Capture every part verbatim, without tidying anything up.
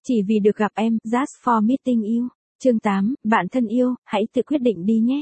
Chỉ vì được gặp em, just for meeting you. Chương tám, bạn thân yêu, hãy tự quyết định đi nhé.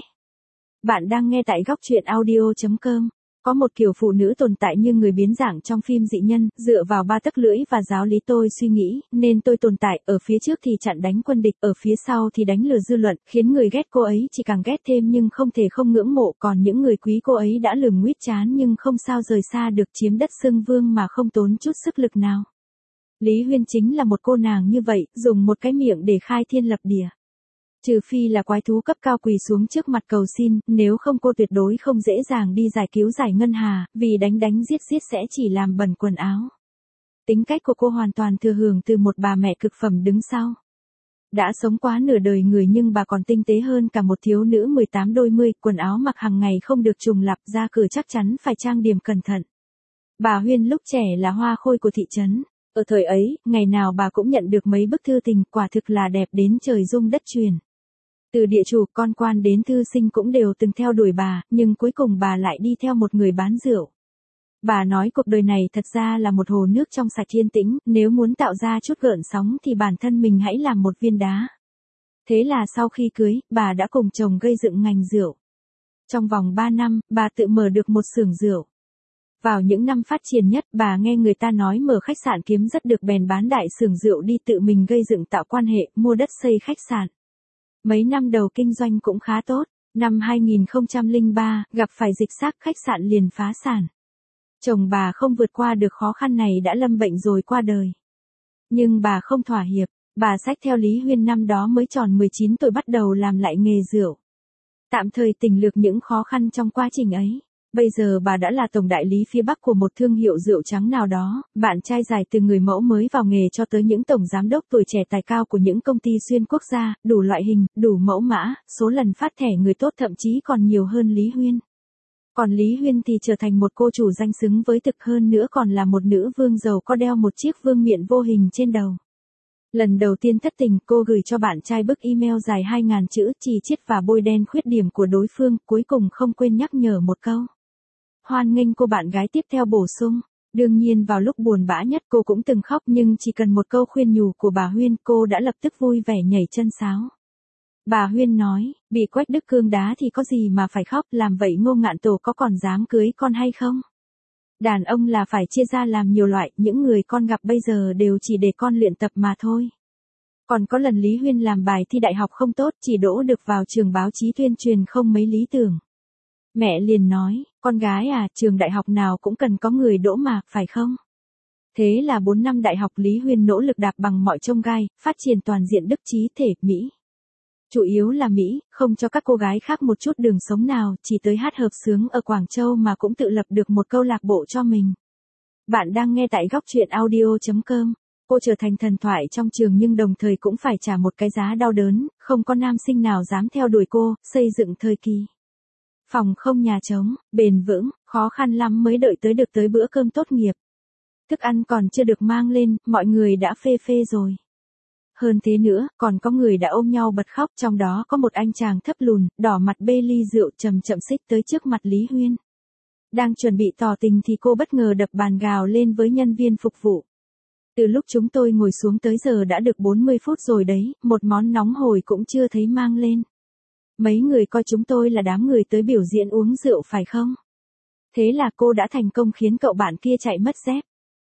Bạn đang nghe tại góc truyện audio chấm com. Có một kiểu phụ nữ tồn tại như người biến dạng trong phim dị nhân, dựa vào ba tấc lưỡi và giáo lý tôi suy nghĩ, nên tôi tồn tại, ở phía trước thì chặn đánh quân địch, ở phía sau thì đánh lừa dư luận, khiến người ghét cô ấy chỉ càng ghét thêm nhưng không thể không ngưỡng mộ, còn những người quý cô ấy đã lườm nguýt chán nhưng không sao rời xa được, chiếm đất xưng vương mà không tốn chút sức lực nào. Lý Huyên chính là một cô nàng như vậy, dùng một cái miệng để khai thiên lập địa. Trừ phi là quái thú cấp cao quỳ xuống trước mặt cầu xin, nếu không cô tuyệt đối không dễ dàng đi giải cứu giải ngân hà, vì đánh đánh giết giết sẽ chỉ làm bẩn quần áo. Tính cách của cô hoàn toàn thừa hưởng từ một bà mẹ cực phẩm đứng sau. Đã sống quá nửa đời người nhưng bà còn tinh tế hơn cả một thiếu nữ mười tám đôi mươi, quần áo mặc hàng ngày không được trùng lặp, ra cửa chắc chắn phải trang điểm cẩn thận. Bà Huyên lúc trẻ là hoa khôi của thị trấn. Ở thời ấy, ngày nào bà cũng nhận được mấy bức thư tình, quả thực là đẹp đến trời rung đất chuyển. Từ địa chủ, con quan đến thư sinh cũng đều từng theo đuổi bà, nhưng cuối cùng bà lại đi theo một người bán rượu. Bà nói cuộc đời này thật ra là một hồ nước trong sạch yên tĩnh, nếu muốn tạo ra chút gợn sóng thì bản thân mình hãy làm một viên đá. Thế là sau khi cưới, bà đã cùng chồng gây dựng ngành rượu. Trong vòng ba năm, bà tự mở được một xưởng rượu. Vào những năm phát triển nhất, bà nghe người ta nói mở khách sạn kiếm rất được bèn bán đại xưởng rượu đi tự mình gây dựng tạo quan hệ, mua đất xây khách sạn. Mấy năm đầu kinh doanh cũng khá tốt, năm hai nghìn không trăm lẻ ba, gặp phải dịch xác khách sạn liền phá sản. Chồng bà không vượt qua được khó khăn này đã lâm bệnh rồi qua đời. Nhưng bà không thỏa hiệp, bà xách theo Lý Huyên năm đó mới tròn mười chín tuổi bắt đầu làm lại nghề rượu. Tạm thời tỉnh lược những khó khăn trong quá trình ấy. Bây giờ bà đã là tổng đại lý phía Bắc của một thương hiệu rượu trắng nào đó, bạn trai dài từ người mẫu mới vào nghề cho tới những tổng giám đốc tuổi trẻ tài cao của những công ty xuyên quốc gia, đủ loại hình, đủ mẫu mã, số lần phát thẻ người tốt thậm chí còn nhiều hơn Lý Huyên. Còn Lý Huyên thì trở thành một cô chủ danh xứng với thực, hơn nữa còn là một nữ vương giàu có đeo một chiếc vương miện vô hình trên đầu. Lần đầu tiên thất tình, cô gửi cho bạn trai bức email dài hai nghìn chữ, chỉ chiết và bôi đen khuyết điểm của đối phương, cuối cùng không quên nhắc nhở một câu. Hoan nghênh cô bạn gái tiếp theo bổ sung. Đương nhiên vào lúc buồn bã nhất cô cũng từng khóc, nhưng chỉ cần một câu khuyên nhủ của bà Huyên cô đã lập tức vui vẻ nhảy chân sáo. Bà Huyên nói, bị Quách Đức Cương đá thì có gì mà phải khóc, làm vậy Ngô Ngạn Tổ có còn dám cưới con hay không? Đàn ông là phải chia ra làm nhiều loại, những người con gặp bây giờ đều chỉ để con luyện tập mà thôi. Còn có lần Lý Huyên làm bài thi đại học không tốt, chỉ đỗ được vào trường báo chí tuyên truyền không mấy lý tưởng. Mẹ liền nói, con gái à, trường đại học nào cũng cần có người đỗ mà, phải không? Thế là bốn năm đại học Lý Huyên nỗ lực đạp bằng mọi chông gai, phát triển toàn diện đức trí thể, Mỹ. Chủ yếu là Mỹ, không cho các cô gái khác một chút đường sống nào, chỉ tới hát hợp xướng ở Quảng Châu mà cũng tự lập được một câu lạc bộ cho mình. Bạn đang nghe tại góc truyện audio chấm com. Cô trở thành thần thoại trong trường nhưng đồng thời cũng phải trả một cái giá đau đớn, không có nam sinh nào dám theo đuổi cô, xây dựng thời kỳ. Phòng không nhà trống, bền vững, khó khăn lắm mới đợi tới được tới bữa cơm tốt nghiệp. Thức ăn còn chưa được mang lên, mọi người đã phê phê rồi. Hơn thế nữa, còn có người đã ôm nhau bật khóc, trong đó có một anh chàng thấp lùn, đỏ mặt bê ly rượu chậm chậm xích tới trước mặt Lý Huyên. Đang chuẩn bị tỏ tình thì cô bất ngờ đập bàn gào lên với nhân viên phục vụ. Từ lúc chúng tôi ngồi xuống tới giờ đã được bốn mươi phút rồi đấy, một món nóng hổi cũng chưa thấy mang lên. Mấy người coi chúng tôi là đám người tới biểu diễn uống rượu phải không? Thế là cô đã thành công khiến cậu bạn kia chạy mất dép.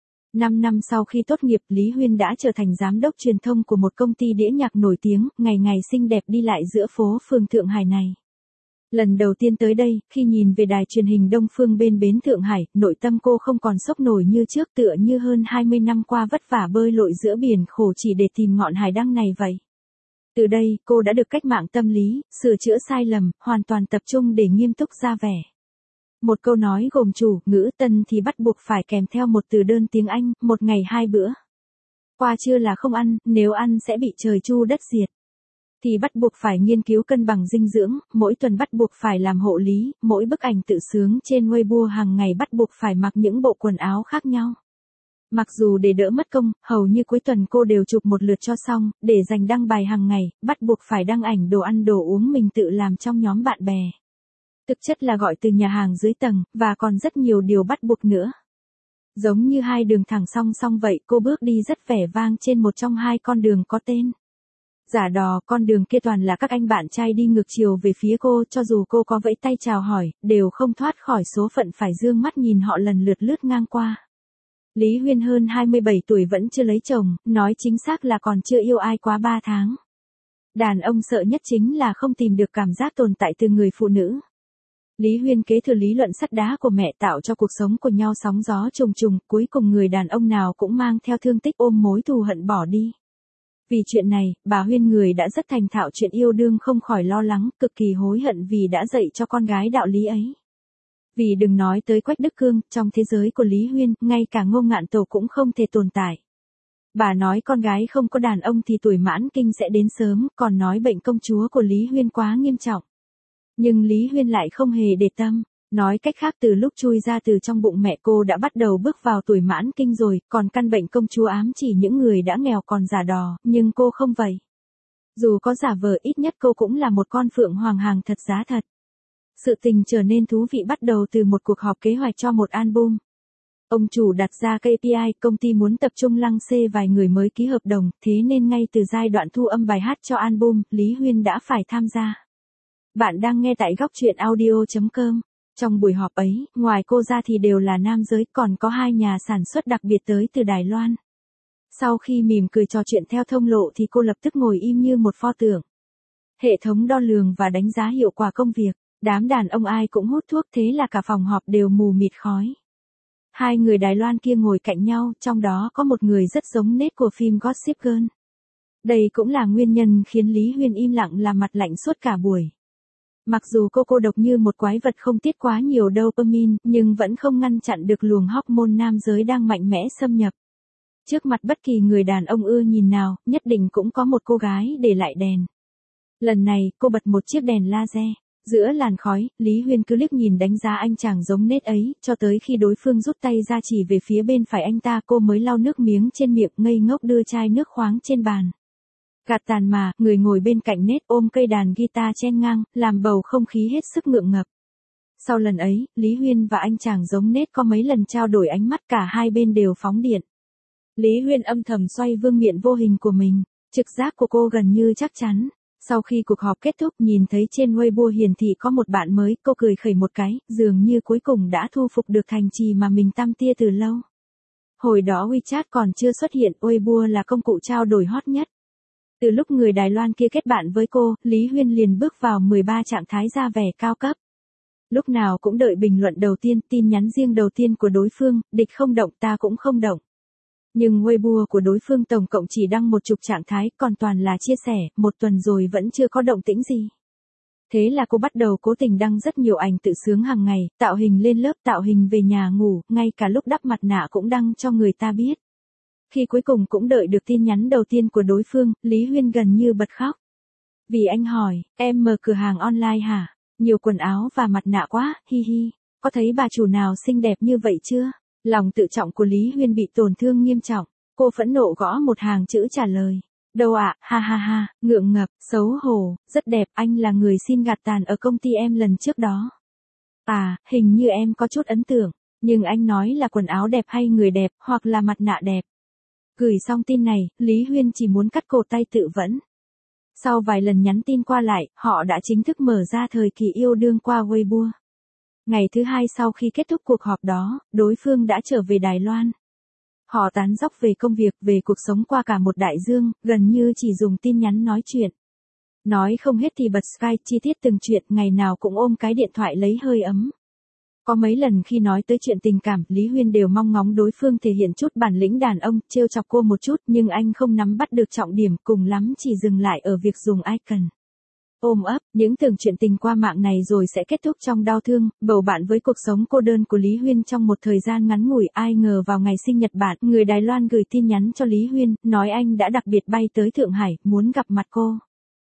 Năm năm sau khi tốt nghiệp, Lý Huyên đã trở thành giám đốc truyền thông của một công ty đĩa nhạc nổi tiếng, ngày ngày xinh đẹp đi lại giữa phố phường Thượng Hải này. Lần đầu tiên tới đây, khi nhìn về đài truyền hình Đông Phương bên bến Thượng Hải, nội tâm cô không còn sốc nổi như trước, tựa như hơn hai mươi năm qua vất vả bơi lội giữa biển khổ chỉ để tìm ngọn hải đăng này vậy. Từ đây, cô đã được cách mạng tâm lý, sửa chữa sai lầm, hoàn toàn tập trung để nghiêm túc ra vẻ. Một câu nói gồm chủ, ngữ, tân thì bắt buộc phải kèm theo một từ đơn tiếng Anh, một ngày hai bữa. Qua trưa là không ăn, nếu ăn sẽ bị trời chu đất diệt. Thì bắt buộc phải nghiên cứu cân bằng dinh dưỡng, mỗi tuần bắt buộc phải làm hộ lý, mỗi bức ảnh tự sướng trên Weibo hàng ngày bắt buộc phải mặc những bộ quần áo khác nhau. Mặc dù để đỡ mất công, hầu như cuối tuần cô đều chụp một lượt cho xong, để dành đăng bài hàng ngày, bắt buộc phải đăng ảnh đồ ăn đồ uống mình tự làm trong nhóm bạn bè. Thực chất là gọi từ nhà hàng dưới tầng, và còn rất nhiều điều bắt buộc nữa. Giống như hai đường thẳng song song vậy, cô bước đi rất vẻ vang trên một trong hai con đường có tên. Giả đò, con đường kia toàn là các anh bạn trai đi ngược chiều về phía cô, cho dù cô có vẫy tay chào hỏi, đều không thoát khỏi số phận phải dương mắt nhìn họ lần lượt lướt ngang qua. Lý Huyên hơn hai mươi bảy tuổi vẫn chưa lấy chồng, nói chính xác là còn chưa yêu ai quá ba tháng. Đàn ông sợ nhất chính là không tìm được cảm giác tồn tại từ người phụ nữ. Lý Huyên kế thừa lý luận sắt đá của mẹ, tạo cho cuộc sống của nhau sóng gió trùng trùng, cuối cùng người đàn ông nào cũng mang theo thương tích ôm mối thù hận bỏ đi. Vì chuyện này, bà Huyên người đã rất thành thạo chuyện yêu đương không khỏi lo lắng, cực kỳ hối hận vì đã dạy cho con gái đạo lý ấy. Vì đừng nói tới Quách Đức Cương, trong thế giới của Lý Huyên, ngay cả Ngô Ngạn Tổ cũng không thể tồn tại. Bà nói con gái không có đàn ông thì tuổi mãn kinh sẽ đến sớm, còn nói bệnh công chúa của Lý Huyên quá nghiêm trọng. Nhưng Lý Huyên lại không hề để tâm. Nói cách khác, từ lúc chui ra từ trong bụng mẹ cô đã bắt đầu bước vào tuổi mãn kinh rồi, còn căn bệnh công chúa ám chỉ những người đã nghèo còn giả đò, nhưng cô không vậy. Dù có giả vờ, ít nhất cô cũng là một con phượng hoàng hàng thật giá thật. Sự tình trở nên thú vị bắt đầu từ một cuộc họp kế hoạch cho một album. Ông chủ đặt ra ca pê i, công ty muốn tập trung lăng xê vài người mới ký hợp đồng, thế nên ngay từ giai đoạn thu âm bài hát cho album, Lý Huyên đã phải tham gia. Bạn đang nghe tại góc truyện audio chấm com. Trong buổi họp ấy, ngoài cô ra thì đều là nam giới, còn có hai nhà sản xuất đặc biệt tới từ Đài Loan. Sau khi mỉm cười trò chuyện theo thông lộ thì cô lập tức ngồi im như một pho tượng. Hệ thống đo lường và đánh giá hiệu quả công việc, đám đàn ông ai cũng hút thuốc, thế là cả phòng họp đều mù mịt khói. Hai người Đài Loan kia ngồi cạnh nhau, trong đó có một người rất giống nết của phim Gossip Girl. Đây cũng là nguyên nhân khiến Lý Huyên im lặng làm mặt lạnh suốt cả buổi. Mặc dù cô cô độc như một quái vật không tiết quá nhiều dopamine, nhưng vẫn không ngăn chặn được luồng hormone nam giới đang mạnh mẽ xâm nhập. Trước mặt bất kỳ người đàn ông ưa nhìn nào, nhất định cũng có một cô gái để lại đèn. Lần này, cô bật một chiếc đèn laser. Giữa làn khói, Lý Huyên cứ liếc nhìn đánh giá anh chàng giống nết ấy, cho tới khi đối phương rút tay ra chỉ về phía bên phải anh ta, cô mới lau nước miếng trên miệng, ngây ngốc đưa chai nước khoáng trên bàn. Gạt tàn mà, người ngồi bên cạnh nết ôm cây đàn guitar chen ngang, làm bầu không khí hết sức ngượng ngập. Sau lần ấy, Lý Huyên và anh chàng giống nết có mấy lần trao đổi ánh mắt, cả hai bên đều phóng điện. Lý Huyên âm thầm xoay vương miện vô hình của mình, trực giác của cô gần như chắc chắn. Sau khi cuộc họp kết thúc, nhìn thấy trên Weibo hiển thị có một bạn mới, cô cười khẩy một cái, dường như cuối cùng đã thu phục được thành trì mà mình tăm tia từ lâu. Hồi đó WeChat còn chưa xuất hiện, Weibo là công cụ trao đổi hot nhất. Từ lúc người Đài Loan kia kết bạn với cô, Lý Huyên liền bước vào mười ba trạng thái ra vẻ cao cấp. Lúc nào cũng đợi bình luận đầu tiên, tin nhắn riêng đầu tiên của đối phương, địch không động ta cũng không động. Nhưng Weibo của đối phương tổng cộng chỉ đăng một chục trạng thái, còn toàn là chia sẻ, một tuần rồi vẫn chưa có động tĩnh gì. Thế là cô bắt đầu cố tình đăng rất nhiều ảnh tự sướng hàng ngày, tạo hình lên lớp, tạo hình về nhà ngủ, ngay cả lúc đắp mặt nạ cũng đăng cho người ta biết. Khi cuối cùng cũng đợi được tin nhắn đầu tiên của đối phương, Lý Huyên gần như bật khóc. Vì anh hỏi, em mở cửa hàng online hả? Nhiều quần áo và mặt nạ quá, hi hi. Có thấy bà chủ nào xinh đẹp như vậy chưa? Lòng tự trọng của Lý Huyên bị tổn thương nghiêm trọng. Cô phẫn nộ gõ một hàng chữ trả lời. Đâu ạ, à, ha ha ha, ngượng ngập, xấu hổ, rất đẹp, anh là người xin gạt tàn ở công ty em lần trước đó. À, hình như em có chút ấn tượng, nhưng anh nói là quần áo đẹp hay người đẹp, hoặc là mặt nạ đẹp. Gửi xong tin này, Lý Huyên chỉ muốn cắt cổ tay tự vẫn. Sau vài lần nhắn tin qua lại, họ đã chính thức mở ra thời kỳ yêu đương qua Weibo. Ngày thứ hai sau khi kết thúc cuộc họp đó, đối phương đã trở về Đài Loan. Họ tán dóc về công việc, về cuộc sống qua cả một đại dương, gần như chỉ dùng tin nhắn nói chuyện. Nói không hết thì bật Skype chi tiết từng chuyện, ngày nào cũng ôm cái điện thoại lấy hơi ấm. Có mấy lần khi nói tới chuyện tình cảm, Lý Huyên đều mong ngóng đối phương thể hiện chút bản lĩnh đàn ông, trêu chọc cô một chút, nhưng anh không nắm bắt được trọng điểm, cùng lắm chỉ dừng lại ở việc dùng icon. Ôm ấp, những tưởng chuyện tình qua mạng này rồi sẽ kết thúc trong đau thương, bầu bạn với cuộc sống cô đơn của Lý Huyên trong một thời gian ngắn ngủi. Ai ngờ vào ngày sinh nhật bạn, người Đài Loan gửi tin nhắn cho Lý Huyên, nói anh đã đặc biệt bay tới Thượng Hải, muốn gặp mặt cô.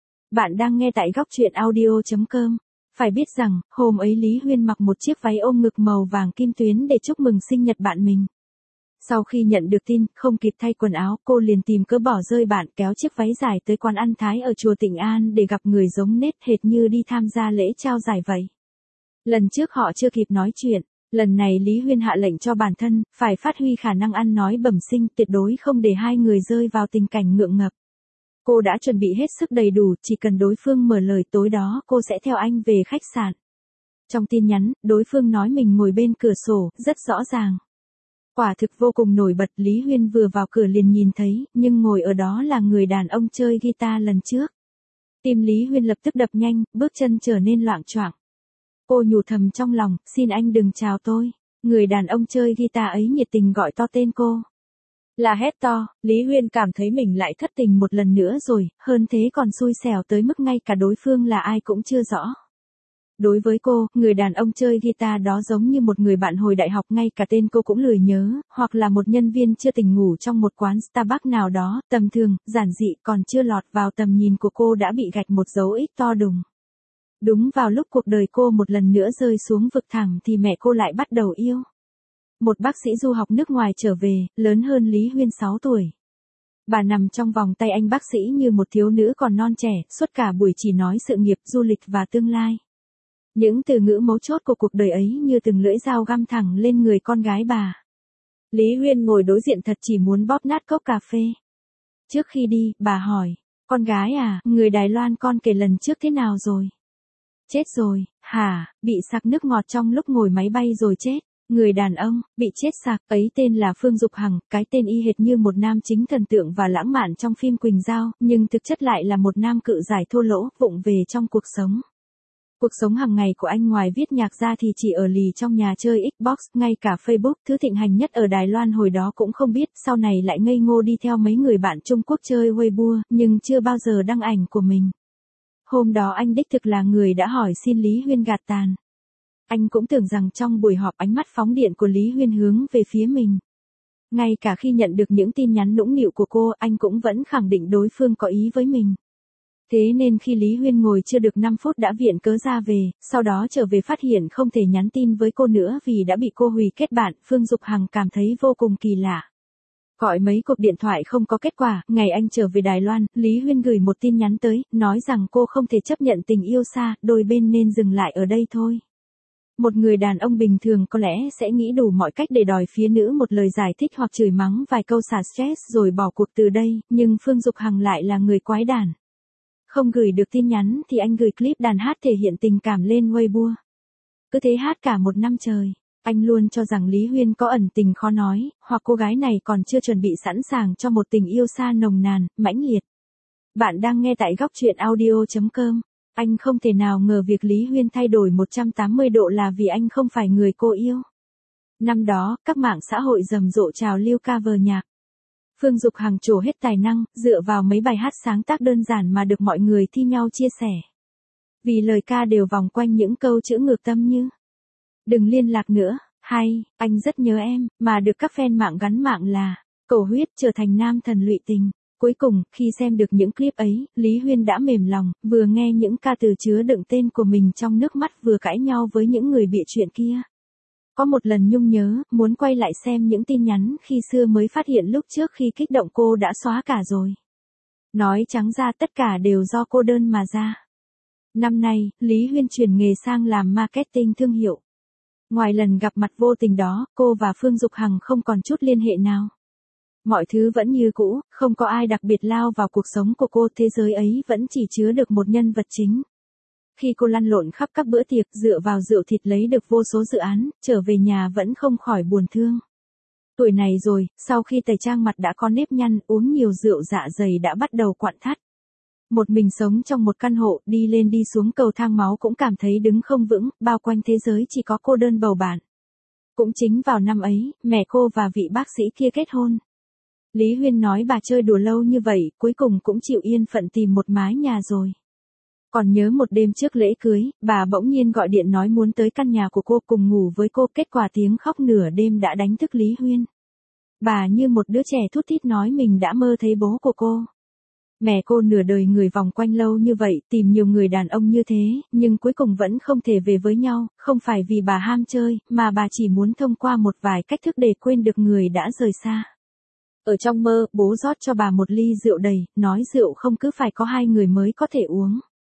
Bạn đang nghe tại góc truyện audio chấm com. Phải biết rằng, hôm ấy Lý Huyên mặc một chiếc váy ôm ngực màu vàng kim tuyến để chúc mừng sinh nhật bạn mình. Sau khi nhận được tin, không kịp thay quần áo, cô liền tìm cớ bỏ rơi bạn, kéo chiếc váy dài tới quán ăn Thái ở chùa Tịnh An để gặp người giống nết, hệt như đi tham gia lễ trao giải vậy. Lần trước họ chưa kịp nói chuyện, Lần này Lý Huyên hạ lệnh cho bản thân, phải phát huy khả năng ăn nói bẩm sinh, tuyệt đối không để hai người rơi vào tình cảnh ngượng ngập. Cô đã chuẩn bị hết sức đầy đủ, chỉ cần đối phương mở lời tối đó cô sẽ theo anh về khách sạn. Trong tin nhắn, đối phương nói mình ngồi bên cửa sổ, rất rõ ràng. Quả thực vô cùng nổi bật, Lý Huyên vừa vào cửa liền nhìn thấy, nhưng ngồi ở đó là người đàn ông chơi guitar lần trước. Tim Lý Huyên lập tức đập nhanh, bước chân trở nên loạng choạng. Cô nhủ thầm trong lòng, xin anh đừng chào tôi. Người đàn ông chơi guitar ấy nhiệt tình gọi to tên cô. Là hét to, Lý Huyên cảm thấy mình lại thất tình một lần nữa rồi, hơn thế còn xui xẻo tới mức ngay cả đối phương là ai cũng chưa rõ. Đối với cô, người đàn ông chơi guitar đó giống như một người bạn hồi đại học, ngay cả tên cô cũng lười nhớ, hoặc là một nhân viên chưa tỉnh ngủ trong một quán Starbucks nào đó, tầm thường, giản dị, còn chưa lọt vào tầm nhìn của cô đã bị gạch một dấu X to đùng. Đúng vào lúc cuộc đời cô một lần nữa rơi xuống vực thẳm thì mẹ cô lại bắt đầu yêu. Một bác sĩ du học nước ngoài trở về, lớn hơn Lý Huyên sáu tuổi. Bà nằm trong vòng tay anh bác sĩ như một thiếu nữ còn non trẻ, suốt cả buổi chỉ nói sự nghiệp, du lịch và tương lai. Những từ ngữ mấu chốt của cuộc đời ấy như từng lưỡi dao găm thẳng lên người con gái bà. Lý Huyên ngồi đối diện thật chỉ muốn bóp nát cốc cà phê. Trước khi đi, bà hỏi, con gái à, người Đài Loan con kể lần trước thế nào rồi? Chết rồi, hả, bị sặc nước ngọt trong lúc ngồi máy bay rồi chết. Người đàn ông, bị chết sặc, ấy tên là Phương Dục Hằng, cái tên y hệt như một nam chính thần tượng và lãng mạn trong phim Quỳnh Giao, nhưng thực chất lại là một nam cự giải thô lỗ, vụng về trong cuộc sống. Cuộc sống hàng ngày của anh ngoài viết nhạc ra thì chỉ ở lì trong nhà chơi Xbox, ngay cả Facebook, thứ thịnh hành nhất ở Đài Loan hồi đó cũng không biết, sau này lại ngây ngô đi theo mấy người bạn Trung Quốc chơi Weibo, nhưng chưa bao giờ đăng ảnh của mình. Hôm đó anh đích thực là người đã hỏi xin Lý Huyên gạt tàn. Anh cũng tưởng rằng trong buổi họp ánh mắt phóng điện của Lý Huyên hướng về phía mình. Ngay cả khi nhận được những tin nhắn nũng nịu của cô, anh cũng vẫn khẳng định đối phương có ý với mình. Thế nên khi Lý Huyên ngồi chưa được năm phút đã viện cớ ra về, sau đó trở về phát hiện không thể nhắn tin với cô nữa vì đã bị cô hủy kết bạn, Phương Dục Hằng cảm thấy vô cùng kỳ lạ. Gọi mấy cuộc điện thoại không có kết quả, ngày anh trở về Đài Loan, Lý Huyên gửi một tin nhắn tới, nói rằng cô không thể chấp nhận tình yêu xa, đôi bên nên dừng lại ở đây thôi. Một người đàn ông bình thường có lẽ sẽ nghĩ đủ mọi cách để đòi phía nữ một lời giải thích hoặc chửi mắng vài câu xả stress rồi bỏ cuộc từ đây, nhưng Phương Dục Hằng lại là người quái đản. Không gửi được tin nhắn thì anh gửi clip đàn hát thể hiện tình cảm lên Weibo. Cứ thế hát cả một năm trời. Anh luôn cho rằng Lý Huyên có ẩn tình khó nói, hoặc cô gái này còn chưa chuẩn bị sẵn sàng cho một tình yêu xa nồng nàn, mãnh liệt. Bạn đang nghe tại góc truyện audio chấm com. Anh không thể nào ngờ việc Lý Huyên thay đổi một trăm tám mươi độ là vì anh không phải người cô yêu. Năm đó, các mạng xã hội rầm rộ trào lưu cover nhạc. Phương Dục Hằng trổ hết tài năng, dựa vào mấy bài hát sáng tác đơn giản mà được mọi người thi nhau chia sẻ. Vì lời ca đều vòng quanh những câu chữ ngược tâm như đừng liên lạc nữa, hay, anh rất nhớ em, mà được các fan mạng gắn mạng là cầu huyết trở thành nam thần lụy tình. Cuối cùng, khi xem được những clip ấy, Lý Huyên đã mềm lòng, vừa nghe những ca từ chứa đựng tên của mình trong nước mắt vừa cãi nhau với những người bịa chuyện kia. Có một lần Nhung nhớ, muốn quay lại xem những tin nhắn khi xưa mới phát hiện lúc trước khi kích động cô đã xóa cả rồi. Nói trắng ra tất cả đều do cô đơn mà ra. Năm nay, Lý Huyên chuyển nghề sang làm marketing thương hiệu. Ngoài lần gặp mặt vô tình đó, cô và Phương Dục Hằng không còn chút liên hệ nào. Mọi thứ vẫn như cũ, không có ai đặc biệt lao vào cuộc sống của cô, thế giới ấy vẫn chỉ chứa được một nhân vật chính. Khi cô lăn lộn khắp các bữa tiệc dựa vào rượu thịt lấy được vô số dự án, trở về nhà vẫn không khỏi buồn thương. Tuổi này rồi, sau khi tẩy trang mặt đã có nếp nhăn, uống nhiều rượu dạ dày đã bắt đầu quặn thắt. Một mình sống trong một căn hộ, đi lên đi xuống cầu thang máu cũng cảm thấy đứng không vững, bao quanh thế giới chỉ có cô đơn bầu bạn. Cũng chính vào năm ấy, mẹ cô và vị bác sĩ kia kết hôn. Lý Huyên nói bà chơi đùa lâu như vậy, cuối cùng cũng chịu yên phận tìm một mái nhà rồi. Còn nhớ một đêm trước lễ cưới, bà bỗng nhiên gọi điện nói muốn tới căn nhà của cô cùng ngủ với cô, kết quả tiếng khóc nửa đêm đã đánh thức Lý Huyên. Bà như một đứa trẻ thút thít nói mình đã mơ thấy bố của cô. Mẹ cô nửa đời người vòng quanh lâu như vậy, tìm nhiều người đàn ông như thế, nhưng cuối cùng vẫn không thể về với nhau, không phải vì bà ham chơi, mà bà chỉ muốn thông qua một vài cách thức để quên được người đã rời xa. Ở trong mơ, bố rót cho bà một ly rượu đầy, nói rượu không cứ phải có hai người mới có thể uống.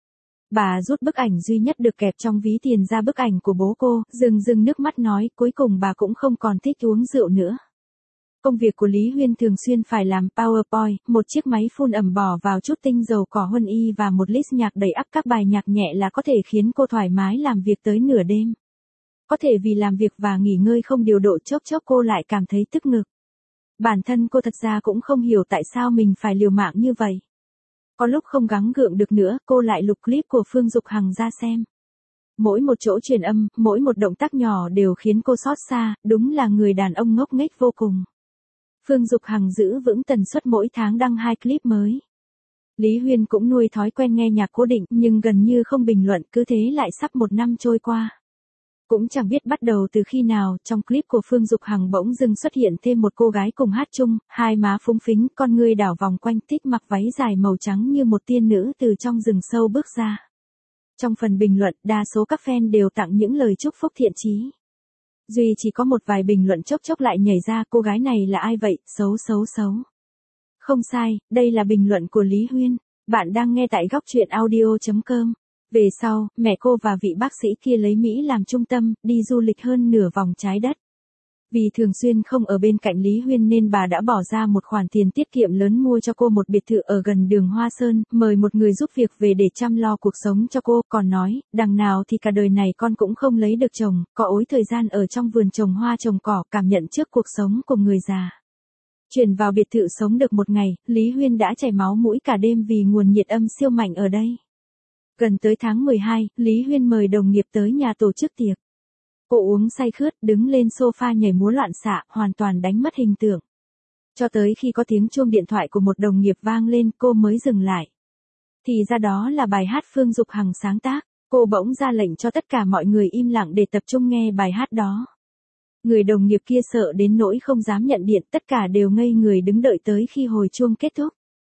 Bà rút bức ảnh duy nhất được kẹp trong ví tiền ra bức ảnh của bố cô, rưng rưng nước mắt nói cuối cùng bà cũng không còn thích uống rượu nữa. Công việc của Lý Huyên thường xuyên phải làm PowerPoint, một chiếc máy phun ẩm bỏ vào chút tinh dầu cỏ huân y và một list nhạc đầy ắp các bài nhạc nhẹ là có thể khiến cô thoải mái làm việc tới nửa đêm. Có thể vì làm việc và nghỉ ngơi không điều độ chốc chốc cô lại cảm thấy tức ngực. Bản thân cô thật ra cũng không hiểu tại sao mình phải liều mạng như vậy. Có lúc không gắng gượng được nữa, cô lại lục clip của Phương Dục Hằng ra xem. Mỗi một chỗ truyền âm, mỗi một động tác nhỏ đều khiến cô xót xa, đúng là người đàn ông ngốc nghếch vô cùng. Phương Dục Hằng giữ vững tần suất mỗi tháng đăng hai clip mới. Lý Huyên cũng nuôi thói quen nghe nhạc cố định nhưng gần như không bình luận, cứ thế lại sắp một năm trôi qua. Cũng chẳng biết bắt đầu từ khi nào, trong clip của Phương Dục Hằng bỗng dưng xuất hiện thêm một cô gái cùng hát chung, hai má phúng phính, con ngươi đảo vòng quanh, thích mặc váy dài màu trắng như một tiên nữ từ trong rừng sâu bước ra. Trong phần bình luận, đa số các fan đều tặng những lời chúc phúc thiện chí. Duy chỉ có một vài bình luận chốc chốc lại nhảy ra, cô gái này là ai vậy, xấu xấu xấu. Không sai, đây là bình luận của Lý Huyên. Bạn đang nghe tại góc truyện audio chấm com. Về sau, mẹ cô và vị bác sĩ kia lấy Mỹ làm trung tâm, đi du lịch hơn nửa vòng trái đất. Vì thường xuyên không ở bên cạnh Lý Huyên nên bà đã bỏ ra một khoản tiền tiết kiệm lớn mua cho cô một biệt thự ở gần đường Hoa Sơn, mời một người giúp việc về để chăm lo cuộc sống cho cô, còn nói, đằng nào thì cả đời này con cũng không lấy được chồng, có ối thời gian ở trong vườn trồng hoa trồng cỏ, cảm nhận trước cuộc sống của người già. Chuyển vào biệt thự sống được một ngày, Lý Huyên đã chảy máu mũi cả đêm vì nguồn nhiệt âm siêu mạnh ở đây. Gần tới tháng mười hai, Lý Huyên mời đồng nghiệp tới nhà tổ chức tiệc. Cô uống say khướt, đứng lên sofa nhảy múa loạn xạ, hoàn toàn đánh mất hình tượng. Cho tới khi có tiếng chuông điện thoại của một đồng nghiệp vang lên, cô mới dừng lại. Thì ra đó là bài hát Phương Dục Hằng sáng tác, cô bỗng ra lệnh cho tất cả mọi người im lặng để tập trung nghe bài hát đó. Người đồng nghiệp kia sợ đến nỗi không dám nhận điện, tất cả đều ngây người đứng đợi tới khi hồi chuông kết thúc.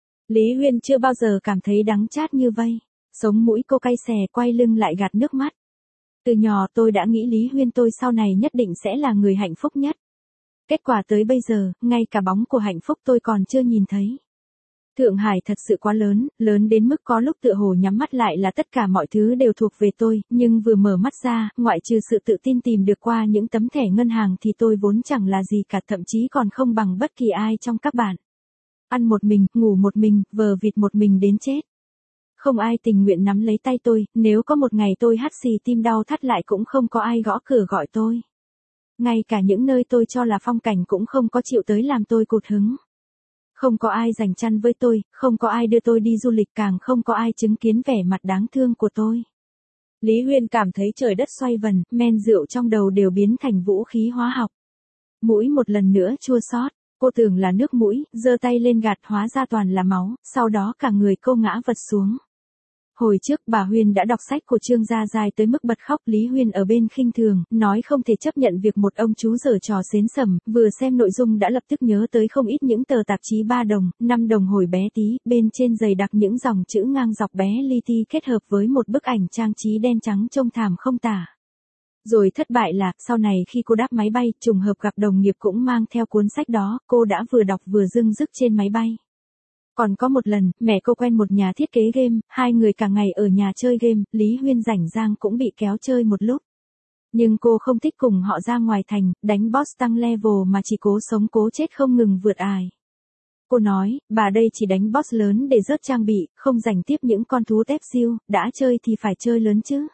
Lý Huyên chưa bao giờ cảm thấy đắng chát như vây. Sống mũi cô cay xè, quay lưng lại gạt nước mắt. Từ nhỏ tôi đã nghĩ Lý Huyên tôi sau này nhất định sẽ là người hạnh phúc nhất. Kết quả tới bây giờ, ngay cả bóng của hạnh phúc tôi còn chưa nhìn thấy. Thượng Hải thật sự quá lớn, lớn đến mức có lúc tựa hồ nhắm mắt lại là tất cả mọi thứ đều thuộc về tôi, nhưng vừa mở mắt ra, ngoại trừ sự tự tin tìm được qua những tấm thẻ ngân hàng thì tôi vốn chẳng là gì cả, thậm chí còn không bằng bất kỳ ai trong các bạn. Ăn một mình, ngủ một mình, vờ vịt một mình đến chết. Không ai tình nguyện nắm lấy tay tôi, nếu có một ngày tôi hắt xì tim đau thắt lại cũng không có ai gõ cửa gọi tôi. Ngay cả những nơi tôi cho là phong cảnh cũng không có chịu tới làm tôi cụt hứng. Không có ai dành chăn với tôi, không có ai đưa tôi đi du lịch, càng không có ai chứng kiến vẻ mặt đáng thương của tôi. Lý Huyên cảm thấy trời đất xoay vần, men rượu trong đầu đều biến thành vũ khí hóa học. Mũi một lần nữa chua xót, cô tưởng là nước mũi, giơ tay lên gạt hóa ra toàn là máu, sau đó cả người cô ngã vật xuống. Hồi trước bà Huyên đã đọc sách của Trương Gia Giai tới mức bật khóc, Lý Huyên ở bên khinh thường, nói không thể chấp nhận việc một ông chú giở trò xến sẩm, vừa xem nội dung đã lập tức nhớ tới không ít những tờ tạp chí ba đồng, năm đồng hồi bé tí, bên trên dày đặc những dòng chữ ngang dọc bé li ti kết hợp với một bức ảnh trang trí đen trắng trông thảm không tả. Rồi thất bại là, sau này khi cô đáp máy bay, trùng hợp gặp đồng nghiệp cũng mang theo cuốn sách đó, cô đã vừa đọc vừa dưng dứt trên máy bay. Còn có một lần, mẹ cô quen một nhà thiết kế game, hai người cả ngày ở nhà chơi game, Lý Huyên rảnh rang cũng bị kéo chơi một lúc. Nhưng cô không thích cùng họ ra ngoài thành, đánh boss tăng level mà chỉ cố sống cố chết không ngừng vượt ải. Cô nói, bà đây chỉ đánh boss lớn để rớt trang bị, không rảnh tiếp những con thú tép siêu, đã chơi thì phải chơi lớn chứ.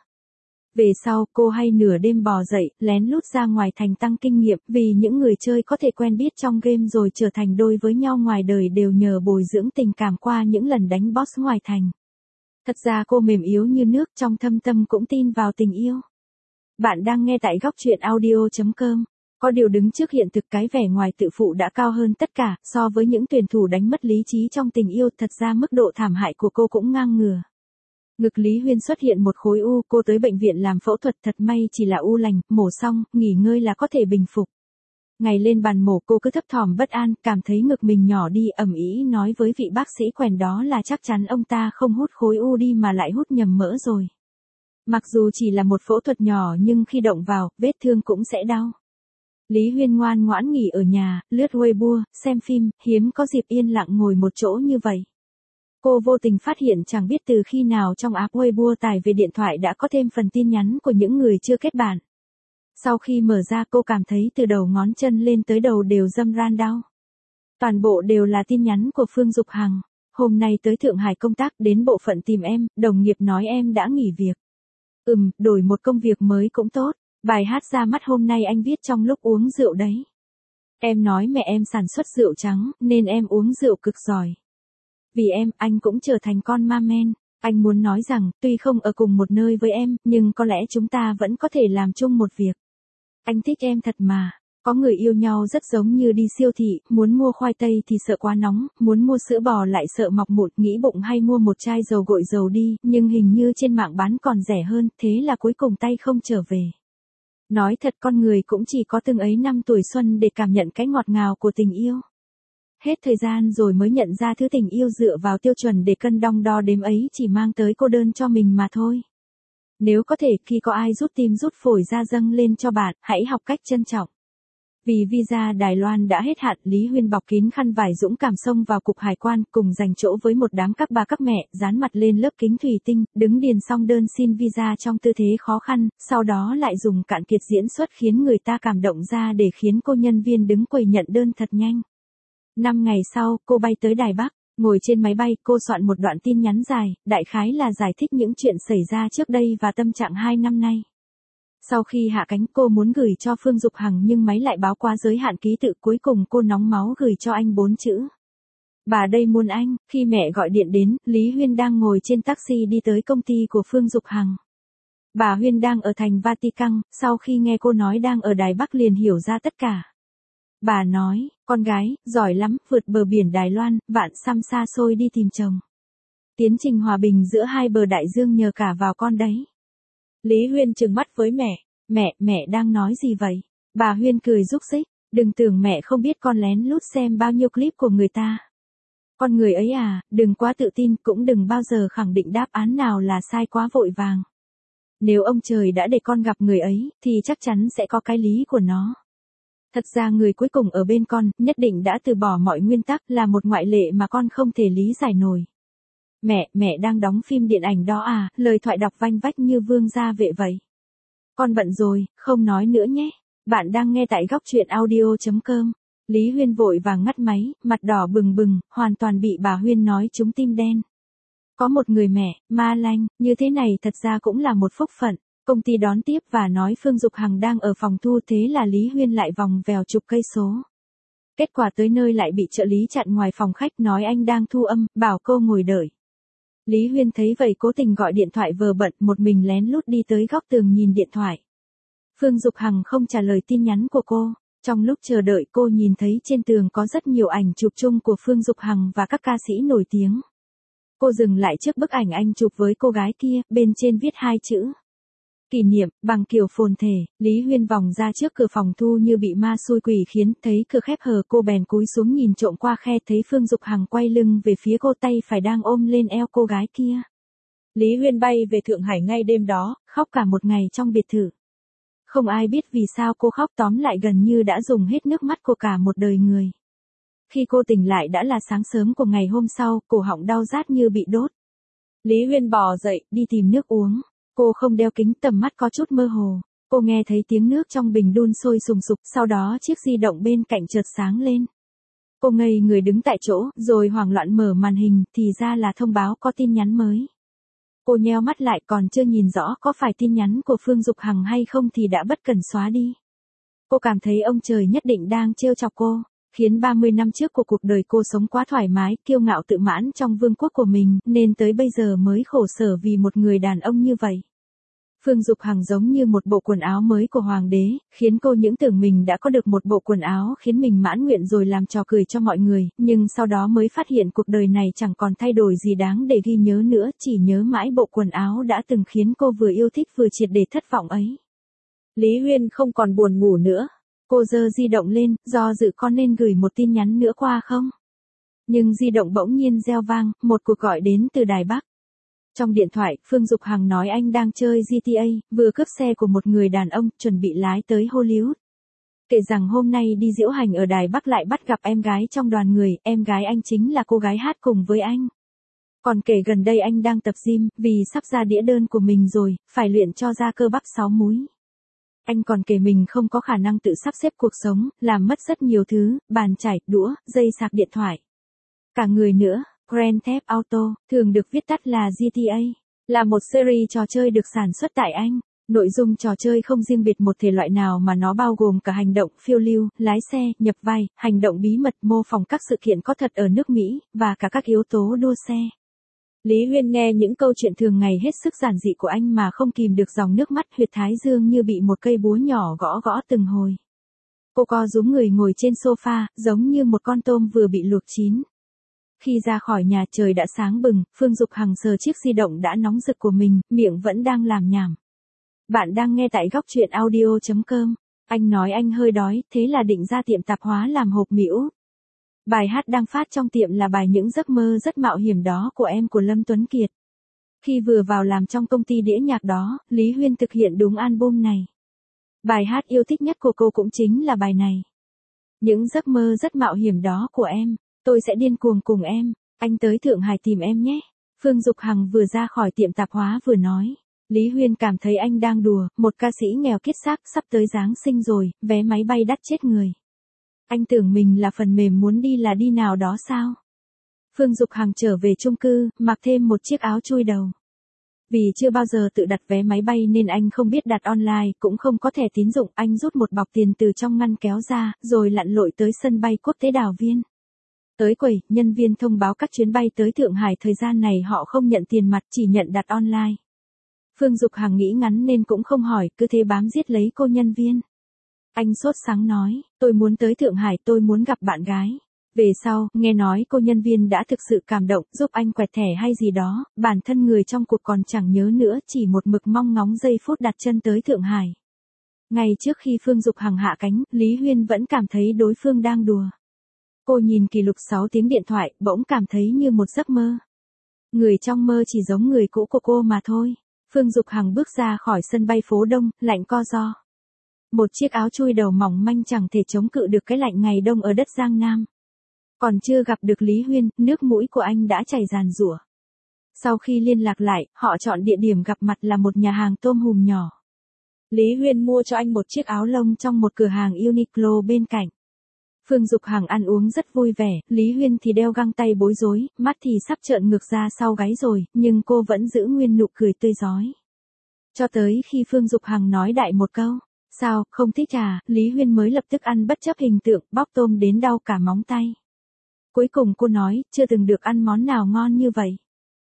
Về sau, cô hay nửa đêm bò dậy, lén lút ra ngoài thành tăng kinh nghiệm, vì những người chơi có thể quen biết trong game rồi trở thành đôi với nhau ngoài đời đều nhờ bồi dưỡng tình cảm qua những lần đánh boss ngoài thành. Thật ra cô mềm yếu như nước, trong thâm tâm cũng tin vào tình yêu. Bạn đang nghe tại góc truyện audio chấm com. Có điều đứng trước hiện thực, cái vẻ ngoài tự phụ đã cao hơn tất cả, so với những tuyển thủ đánh mất lý trí trong tình yêu, thật ra mức độ thảm hại của cô cũng ngang ngửa. Ngực Lý Huyên xuất hiện một khối u, cô tới bệnh viện làm phẫu thuật, thật may chỉ là u lành, mổ xong, nghỉ ngơi là có thể bình phục. Ngày lên bàn mổ cô cứ thấp thỏm bất an, cảm thấy ngực mình nhỏ đi, ầm ĩ nói với vị bác sĩ quèn đó là chắc chắn ông ta không hút khối u đi mà lại hút nhầm mỡ rồi. Mặc dù chỉ là một phẫu thuật nhỏ nhưng khi động vào, vết thương cũng sẽ đau. Lý Huyên ngoan ngoãn nghỉ ở nhà, lướt Weibo, xem phim, hiếm có dịp yên lặng ngồi một chỗ như vậy. Cô vô tình phát hiện chẳng biết từ khi nào trong app Weibo tải về điện thoại đã có thêm phần tin nhắn của những người chưa kết bạn. Sau khi mở ra cô cảm thấy từ đầu ngón chân lên tới đầu đều râm ran đau. Toàn bộ đều là tin nhắn của Phương Dục Hằng. Hôm nay tới Thượng Hải công tác đến bộ phận tìm em, đồng nghiệp nói em đã nghỉ việc. Ừm, đổi một công việc mới cũng tốt. Bài hát ra mắt hôm nay anh viết trong lúc uống rượu đấy. Em nói mẹ em sản xuất rượu trắng, nên em uống rượu cực giỏi. Vì em, anh cũng trở thành con ma men. Anh muốn nói rằng, tuy không ở cùng một nơi với em, nhưng có lẽ chúng ta vẫn có thể làm chung một việc. Anh thích em thật mà. Có người yêu nhau rất giống như đi siêu thị, muốn mua khoai tây thì sợ quá nóng, muốn mua sữa bò lại sợ mọc mụn, nghĩ bụng hay mua một chai dầu gội dầu đi, nhưng hình như trên mạng bán còn rẻ hơn, thế là cuối cùng tay không trở về. Nói thật con người cũng chỉ có từng ấy năm tuổi xuân để cảm nhận cái ngọt ngào của tình yêu. Hết thời gian rồi mới nhận ra thứ tình yêu dựa vào tiêu chuẩn để cân đong đo đếm ấy chỉ mang tới cô đơn cho mình mà thôi. Nếu có thể khi có ai rút tim rút phổi ra dâng lên cho bạn, hãy học cách trân trọng. Vì visa Đài Loan đã hết hạn, Lý Huyên bọc kín khăn vải dũng cảm xông vào cục hải quan, cùng giành chỗ với một đám các bà các mẹ, dán mặt lên lớp kính thủy tinh, đứng điền xong đơn xin visa trong tư thế khó khăn, sau đó lại dùng cạn kiệt diễn xuất khiến người ta cảm động ra để khiến cô nhân viên đứng quầy nhận đơn thật nhanh. Năm ngày sau, cô bay tới Đài Bắc, ngồi trên máy bay, cô soạn một đoạn tin nhắn dài, đại khái là giải thích những chuyện xảy ra trước đây và tâm trạng hai năm nay. Sau khi hạ cánh cô muốn gửi cho Phương Dục Hằng nhưng máy lại báo quá giới hạn ký tự, cuối cùng cô nóng máu gửi cho anh bốn chữ. Bà đây muốn anh. Khi mẹ gọi điện đến, Lý Huyên đang ngồi trên taxi đi tới công ty của Phương Dục Hằng. Bà Huyên đang ở thành Vatican, sau khi nghe cô nói đang ở Đài Bắc liền hiểu ra tất cả. Bà nói, con gái, giỏi lắm, vượt bờ biển Đài Loan, vạn xăm xa xôi đi tìm chồng. Tiến trình hòa bình giữa hai bờ đại dương nhờ cả vào con đấy. Lý Huyên trừng mắt với mẹ, mẹ, mẹ đang nói gì vậy? Bà Huyên cười rúc rích, đừng tưởng mẹ không biết con lén lút xem bao nhiêu clip của người ta. Con người ấy à, đừng quá tự tin, cũng đừng bao giờ khẳng định đáp án nào là sai quá vội vàng. Nếu ông trời đã để con gặp người ấy, thì chắc chắn sẽ có cái lý của nó. Thật ra người cuối cùng ở bên con, nhất định đã từ bỏ mọi nguyên tắc, là một ngoại lệ mà con không thể lý giải nổi. Mẹ, mẹ đang đóng phim điện ảnh đó à, lời thoại đọc vanh vách như vương gia vệ vậy. Con bận rồi, không nói nữa nhé. Bạn đang nghe tại góc truyện audio chấm com. Lý Huyên vội vàng ngắt máy, mặt đỏ bừng bừng, hoàn toàn bị bà Huyên nói trúng tim đen. Có một người mẹ, ma lanh, như thế này thật ra cũng là một phúc phận. Công ty đón tiếp và nói Phương Dục Hằng đang ở phòng thu, thế là Lý Huyên lại vòng vèo chục cây số. Kết quả tới nơi lại bị trợ lý chặn ngoài phòng khách nói anh đang thu âm, bảo cô ngồi đợi. Lý Huyên thấy vậy cố tình gọi điện thoại vờ bận, một mình lén lút đi tới góc tường nhìn điện thoại. Phương Dục Hằng không trả lời tin nhắn của cô. Trong lúc chờ đợi cô nhìn thấy trên tường có rất nhiều ảnh chụp chung của Phương Dục Hằng và các ca sĩ nổi tiếng. Cô dừng lại trước bức ảnh anh chụp với cô gái kia, bên trên viết hai chữ. Kỷ niệm, bằng kiểu phồn thể. Lý Huyên vòng ra trước cửa phòng thu như bị ma xui quỷ khiến, thấy cửa khép hờ cô bèn cúi xuống nhìn trộm qua khe, thấy Phương Dục Hằng quay lưng về phía cô, tay phải đang ôm lên eo cô gái kia. Lý Huyên bay về Thượng Hải ngay đêm đó, khóc cả một ngày trong biệt thự. Không ai biết vì sao cô khóc, tóm lại gần như đã dùng hết nước mắt của cả một đời người. Khi cô tỉnh lại đã là sáng sớm của ngày hôm sau, cổ họng đau rát như bị đốt. Lý Huyên bò dậy, đi tìm nước uống. Cô không đeo kính, tầm mắt có chút mơ hồ. Cô nghe thấy tiếng nước trong bình đun sôi sùng sục, sau đó chiếc di động bên cạnh chợt sáng lên. Cô ngây người đứng tại chỗ, rồi hoảng loạn mở màn hình, thì ra là thông báo có tin nhắn mới. Cô nheo mắt lại, còn chưa nhìn rõ có phải tin nhắn của Phương Dục Hằng hay không thì đã bất cần xóa đi. Cô cảm thấy ông trời nhất định đang trêu chọc cô, khiến ba mươi năm trước của cuộc đời cô sống quá thoải mái, kiêu ngạo tự mãn trong vương quốc của mình, nên tới bây giờ mới khổ sở vì một người đàn ông như vậy. Phương Dục Hằng giống như một bộ quần áo mới của hoàng đế, khiến cô những tưởng mình đã có được một bộ quần áo khiến mình mãn nguyện rồi làm trò cười cho mọi người, nhưng sau đó mới phát hiện cuộc đời này chẳng còn thay đổi gì đáng để ghi nhớ nữa, chỉ nhớ mãi bộ quần áo đã từng khiến cô vừa yêu thích vừa triệt để thất vọng ấy. Lý Huyên không còn buồn ngủ nữa. Cô giơ di động lên, do dự có nên gửi một tin nhắn nữa qua không? Nhưng di động bỗng nhiên reo vang, một cuộc gọi đến từ Đài Bắc. Trong điện thoại, Phương Dục Hằng nói anh đang chơi giê tê a, vừa cướp xe của một người đàn ông, chuẩn bị lái tới Hollywood. Kể rằng hôm nay đi diễu hành ở Đài Bắc lại bắt gặp em gái trong đoàn người, em gái anh chính là cô gái hát cùng với anh. Còn kể gần đây anh đang tập gym, vì sắp ra đĩa đơn của mình rồi, phải luyện cho ra cơ bắp sáu múi. Anh còn kể mình không có khả năng tự sắp xếp cuộc sống, làm mất rất nhiều thứ, bàn chải, đũa, dây sạc điện thoại. Cả người nữa. Grand Theft Auto, thường được viết tắt là G T A, là một series trò chơi được sản xuất tại Anh. Nội dung trò chơi không riêng biệt một thể loại nào mà nó bao gồm cả hành động, phiêu lưu, lái xe, nhập vai, hành động bí mật, mô phỏng các sự kiện có thật ở nước Mỹ, và cả các yếu tố đua xe. Lý Huyên nghe những câu chuyện thường ngày hết sức giản dị của anh mà không kìm được dòng nước mắt, huyệt thái dương như bị một cây búa nhỏ gõ gõ từng hồi. Cô co rúm người ngồi trên sofa, giống như một con tôm vừa bị luộc chín. Khi ra khỏi nhà trời đã sáng bừng, Phương Dục Hằng sờ chiếc di động đã nóng rực của mình, miệng vẫn đang làm nhảm. Bạn đang nghe tại góc truyện audio chấm com. Anh nói anh hơi đói, thế là định ra tiệm tạp hóa làm hộp mĩu. Bài hát đang phát trong tiệm là bài Những giấc mơ rất mạo hiểm đó của em của Lâm Tuấn Kiệt. Khi vừa vào làm trong công ty đĩa nhạc đó, Lý Huyên thực hiện đúng album này. Bài hát yêu thích nhất của cô cũng chính là bài này. Những giấc mơ rất mạo hiểm đó của em, tôi sẽ điên cuồng cùng em, anh tới Thượng Hải tìm em nhé. Phương Dục Hằng vừa ra khỏi tiệm tạp hóa vừa nói. Lý Huyên cảm thấy anh đang đùa, một ca sĩ nghèo kiết xác sắp tới Giáng sinh rồi, vé máy bay đắt chết người. Anh tưởng mình là phần mềm muốn đi là đi nào đó sao? Phương Dục Hằng trở về chung cư, mặc thêm một chiếc áo chui đầu. Vì chưa bao giờ tự đặt vé máy bay nên anh không biết đặt online, cũng không có thẻ tín dụng, anh rút một bọc tiền từ trong ngăn kéo ra, rồi lặn lội tới sân bay quốc tế Đào Viên. Tới quầy, nhân viên thông báo các chuyến bay tới Thượng Hải thời gian này họ không nhận tiền mặt, chỉ nhận đặt online. Phương Dục Hằng nghĩ ngắn nên cũng không hỏi, cứ thế bám giết lấy cô nhân viên. Anh sốt sắng nói, tôi muốn tới Thượng Hải, tôi muốn gặp bạn gái. Về sau, nghe nói cô nhân viên đã thực sự cảm động, giúp anh quẹt thẻ hay gì đó, bản thân người trong cuộc còn chẳng nhớ nữa, chỉ một mực mong ngóng giây phút đặt chân tới Thượng Hải. Ngay trước khi Phương Dục Hằng hạ cánh, Lý Huyên vẫn cảm thấy đối phương đang đùa. Cô nhìn kỷ lục sáu tiếng điện thoại, bỗng cảm thấy như một giấc mơ. Người trong mơ chỉ giống người cũ của cô mà thôi. Phương Dục Hằng bước ra khỏi sân bay phố Đông, lạnh co ro. Một chiếc áo chui đầu mỏng manh chẳng thể chống cự được cái lạnh ngày đông ở đất Giang Nam. Còn chưa gặp được Lý Huyên, nước mũi của anh đã chảy ràn rủa. Sau khi liên lạc lại, họ chọn địa điểm gặp mặt là một nhà hàng tôm hùm nhỏ. Lý Huyên mua cho anh một chiếc áo lông trong một cửa hàng Uniqlo bên cạnh. Phương Dục Hằng ăn uống rất vui vẻ, Lý Huyên thì đeo găng tay bối rối, mắt thì sắp trợn ngược ra sau gáy rồi, nhưng cô vẫn giữ nguyên nụ cười tươi rói. Cho tới khi Phương Dục Hằng nói đại một câu, sao, không thích à, Lý Huyên mới lập tức ăn bất chấp hình tượng, bóc tôm đến đau cả móng tay. Cuối cùng cô nói, chưa từng được ăn món nào ngon như vậy.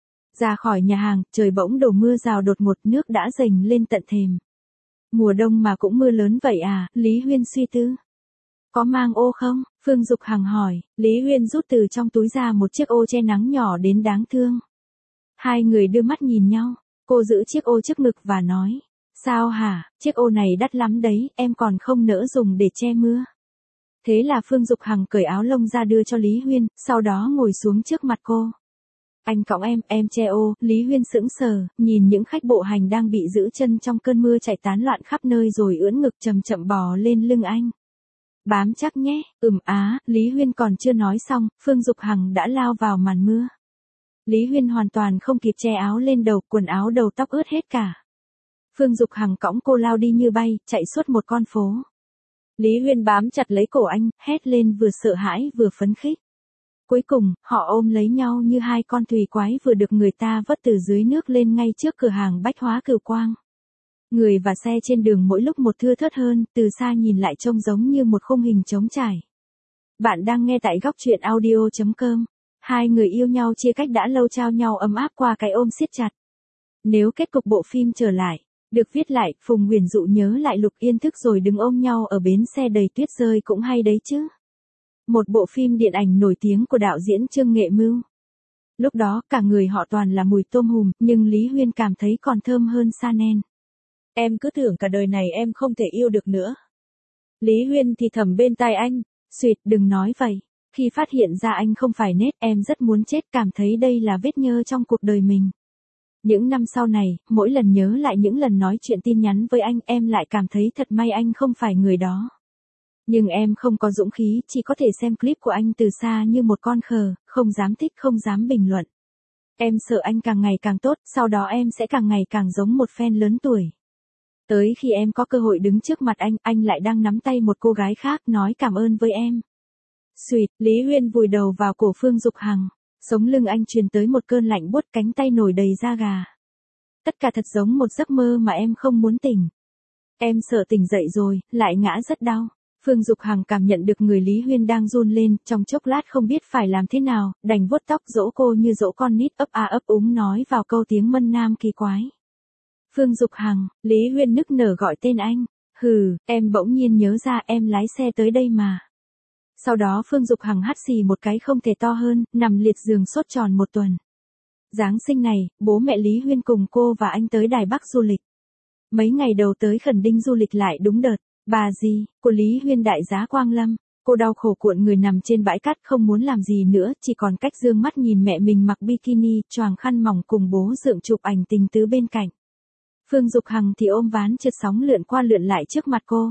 Ra khỏi nhà hàng, trời bỗng đổ mưa rào đột ngột, nước đã dềnh lên tận thềm. Mùa đông mà cũng mưa lớn vậy à, Lý Huyên suy tư. Có mang ô không? Phương Dục Hằng hỏi, Lý Huyên rút từ trong túi ra một chiếc ô che nắng nhỏ đến đáng thương. Hai người đưa mắt nhìn nhau, cô giữ chiếc ô trước ngực và nói, sao hả, chiếc ô này đắt lắm đấy, em còn không nỡ dùng để che mưa. Thế là Phương Dục Hằng cởi áo lông ra đưa cho Lý Huyên, sau đó ngồi xuống trước mặt cô. Anh cõng em, em che ô, Lý Huyên sững sờ, nhìn những khách bộ hành đang bị giữ chân trong cơn mưa chạy tán loạn khắp nơi rồi ưỡn ngực chậm chậm bò lên lưng anh. Bám chắc nhé, ừm á, Lý Huyên còn chưa nói xong, Phương Dục Hằng đã lao vào màn mưa. Lý Huyên hoàn toàn không kịp che áo lên đầu, quần áo đầu tóc ướt hết cả. Phương Dục Hằng cõng cô lao đi như bay, chạy suốt một con phố. Lý Huyên bám chặt lấy cổ anh, hét lên vừa sợ hãi vừa phấn khích. Cuối cùng, họ ôm lấy nhau như hai con thủy quái vừa được người ta vớt từ dưới nước lên ngay trước cửa hàng bách hóa Cửu Quang. Người và xe trên đường mỗi lúc một thưa thớt hơn, từ xa nhìn lại trông giống như một khung hình trống trải. Bạn đang nghe tại góc truyện audio chấm com. Hai người yêu nhau chia cách đã lâu trao nhau ấm áp qua cái ôm siết chặt. Nếu kết cục bộ phim trở lại, được viết lại, Phùng Huyền Dụ nhớ lại Lục Yên thức rồi đứng ôm nhau ở bến xe đầy tuyết rơi cũng hay đấy chứ. Một bộ phim điện ảnh nổi tiếng của đạo diễn Trương Nghệ Mưu. Lúc đó, cả người họ toàn là mùi tôm hùm, nhưng Lý Huyên cảm thấy còn thơm hơn Chanel. Em cứ tưởng cả đời này em không thể yêu được nữa. Lý Huyên thì thầm bên tai anh, xuyệt đừng nói vậy. Khi phát hiện ra anh không phải nết, em rất muốn chết, cảm thấy đây là vết nhơ trong cuộc đời mình. Những năm sau này, mỗi lần nhớ lại những lần nói chuyện tin nhắn với anh, em lại cảm thấy thật may anh không phải người đó. Nhưng em không có dũng khí, chỉ có thể xem clip của anh từ xa như một con khờ, không dám thích, không dám bình luận. Em sợ anh càng ngày càng tốt, sau đó em sẽ càng ngày càng giống một fan lớn tuổi. Tới khi em có cơ hội đứng trước mặt anh, anh lại đang nắm tay một cô gái khác nói cảm ơn với em. Xuyệt, Lý Huyên vùi đầu vào cổ Phương Dục Hằng. Sống lưng anh truyền tới một cơn lạnh buốt, cánh tay nổi đầy da gà. Tất cả thật giống một giấc mơ mà em không muốn tỉnh. Em sợ tỉnh dậy rồi, lại ngã rất đau. Phương Dục Hằng cảm nhận được người Lý Huyên đang run lên, trong chốc lát không biết phải làm thế nào, đành vuốt tóc dỗ cô như dỗ con nít, ấp a ấp úng nói vào câu tiếng Mân Nam kỳ quái. Phương Dục Hằng, Lý Huyên nức nở gọi tên anh. Hừ, em bỗng nhiên nhớ ra em lái xe tới đây mà. Sau đó Phương Dục Hằng hắt xì một cái không thể to hơn, nằm liệt giường sốt tròn một tuần. Giáng sinh này, bố mẹ Lý Huyên cùng cô và anh tới Đài Bắc du lịch. Mấy ngày đầu tới Khẩn Đinh du lịch lại đúng đợt. Bà dì, của Lý Huyên đại giá Quang Lâm, cô đau khổ cuộn người nằm trên bãi cát không muốn làm gì nữa, chỉ còn cách dương mắt nhìn mẹ mình mặc bikini, choàng khăn mỏng cùng bố dượng chụp ảnh tình tứ bên cạnh. Phương Dục Hằng thì ôm ván trượt sóng lượn qua lượn lại trước mặt cô.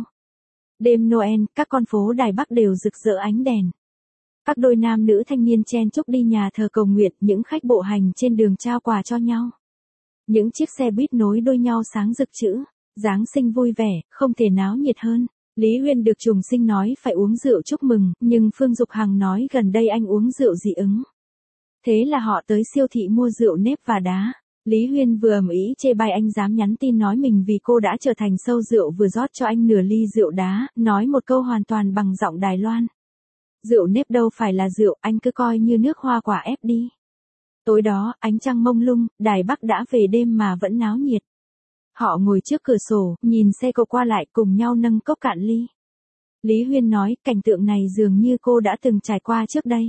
Đêm Noel, các con phố Đài Bắc đều rực rỡ ánh đèn. Các đôi nam nữ thanh niên chen chúc đi nhà thờ cầu nguyện, những khách bộ hành trên đường trao quà cho nhau. Những chiếc xe buýt nối đuôi nhau sáng rực chữ Giáng sinh vui vẻ, không thể náo nhiệt hơn. Lý Huyên được trùng sinh nói phải uống rượu chúc mừng, nhưng Phương Dục Hằng nói gần đây anh uống rượu dị ứng. Thế là họ tới siêu thị mua rượu nếp và đá. Lý Huyên vừa ầm ĩ chê bai anh dám nhắn tin nói mình vì cô đã trở thành sâu rượu, vừa rót cho anh nửa ly rượu đá, nói một câu hoàn toàn bằng giọng Đài Loan. Rượu nếp đâu phải là rượu, anh cứ coi như nước hoa quả ép đi. Tối đó, ánh trăng mông lung, Đài Bắc đã về đêm mà vẫn náo nhiệt. Họ ngồi trước cửa sổ, nhìn xe cộ qua lại cùng nhau nâng cốc cạn ly. Lý Huyên nói, cảnh tượng này dường như cô đã từng trải qua trước đây.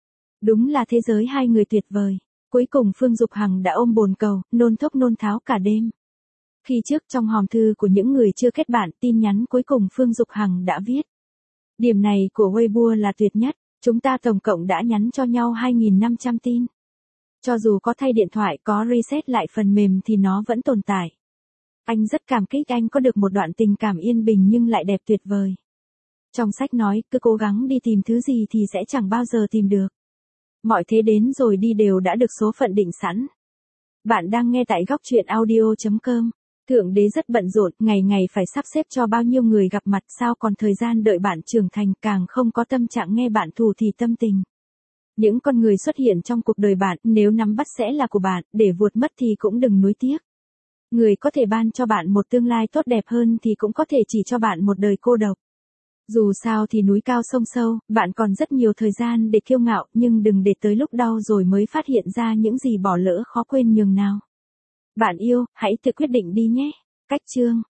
Đúng là thế giới hai người tuyệt vời. Cuối cùng Phương Dục Hằng đã ôm bồn cầu, nôn thốc nôn tháo cả đêm. Khi trước trong hòm thư của những người chưa kết bạn, tin nhắn cuối cùng Phương Dục Hằng đã viết. Điểm này của Weibo là tuyệt nhất, chúng ta tổng cộng đã nhắn cho nhau hai nghìn năm trăm tin. Cho dù có thay điện thoại, có reset lại phần mềm thì nó vẫn tồn tại. Anh rất cảm kích anh có được một đoạn tình cảm yên bình nhưng lại đẹp tuyệt vời. Trong sách nói, cứ cố gắng đi tìm thứ gì thì sẽ chẳng bao giờ tìm được. Mọi thế đến rồi đi đều đã được số phận định sẵn. Bạn đang nghe tại góc truyện audio chấm com. Thượng đế rất bận rộn, ngày ngày phải sắp xếp cho bao nhiêu người gặp mặt, sao còn thời gian đợi bạn trưởng thành, càng không có tâm trạng nghe bạn thù thì tâm tình. Những con người xuất hiện trong cuộc đời bạn, nếu nắm bắt sẽ là của bạn, để vuột mất thì cũng đừng nuối tiếc. Người có thể ban cho bạn một tương lai tốt đẹp hơn thì cũng có thể chỉ cho bạn một đời cô độc. Dù sao thì núi cao sông sâu, bạn còn rất nhiều thời gian để kiêu ngạo, nhưng đừng để tới lúc đau rồi mới phát hiện ra những gì bỏ lỡ khó quên nhường nào. Bạn yêu, hãy tự quyết định đi nhé. Cách chương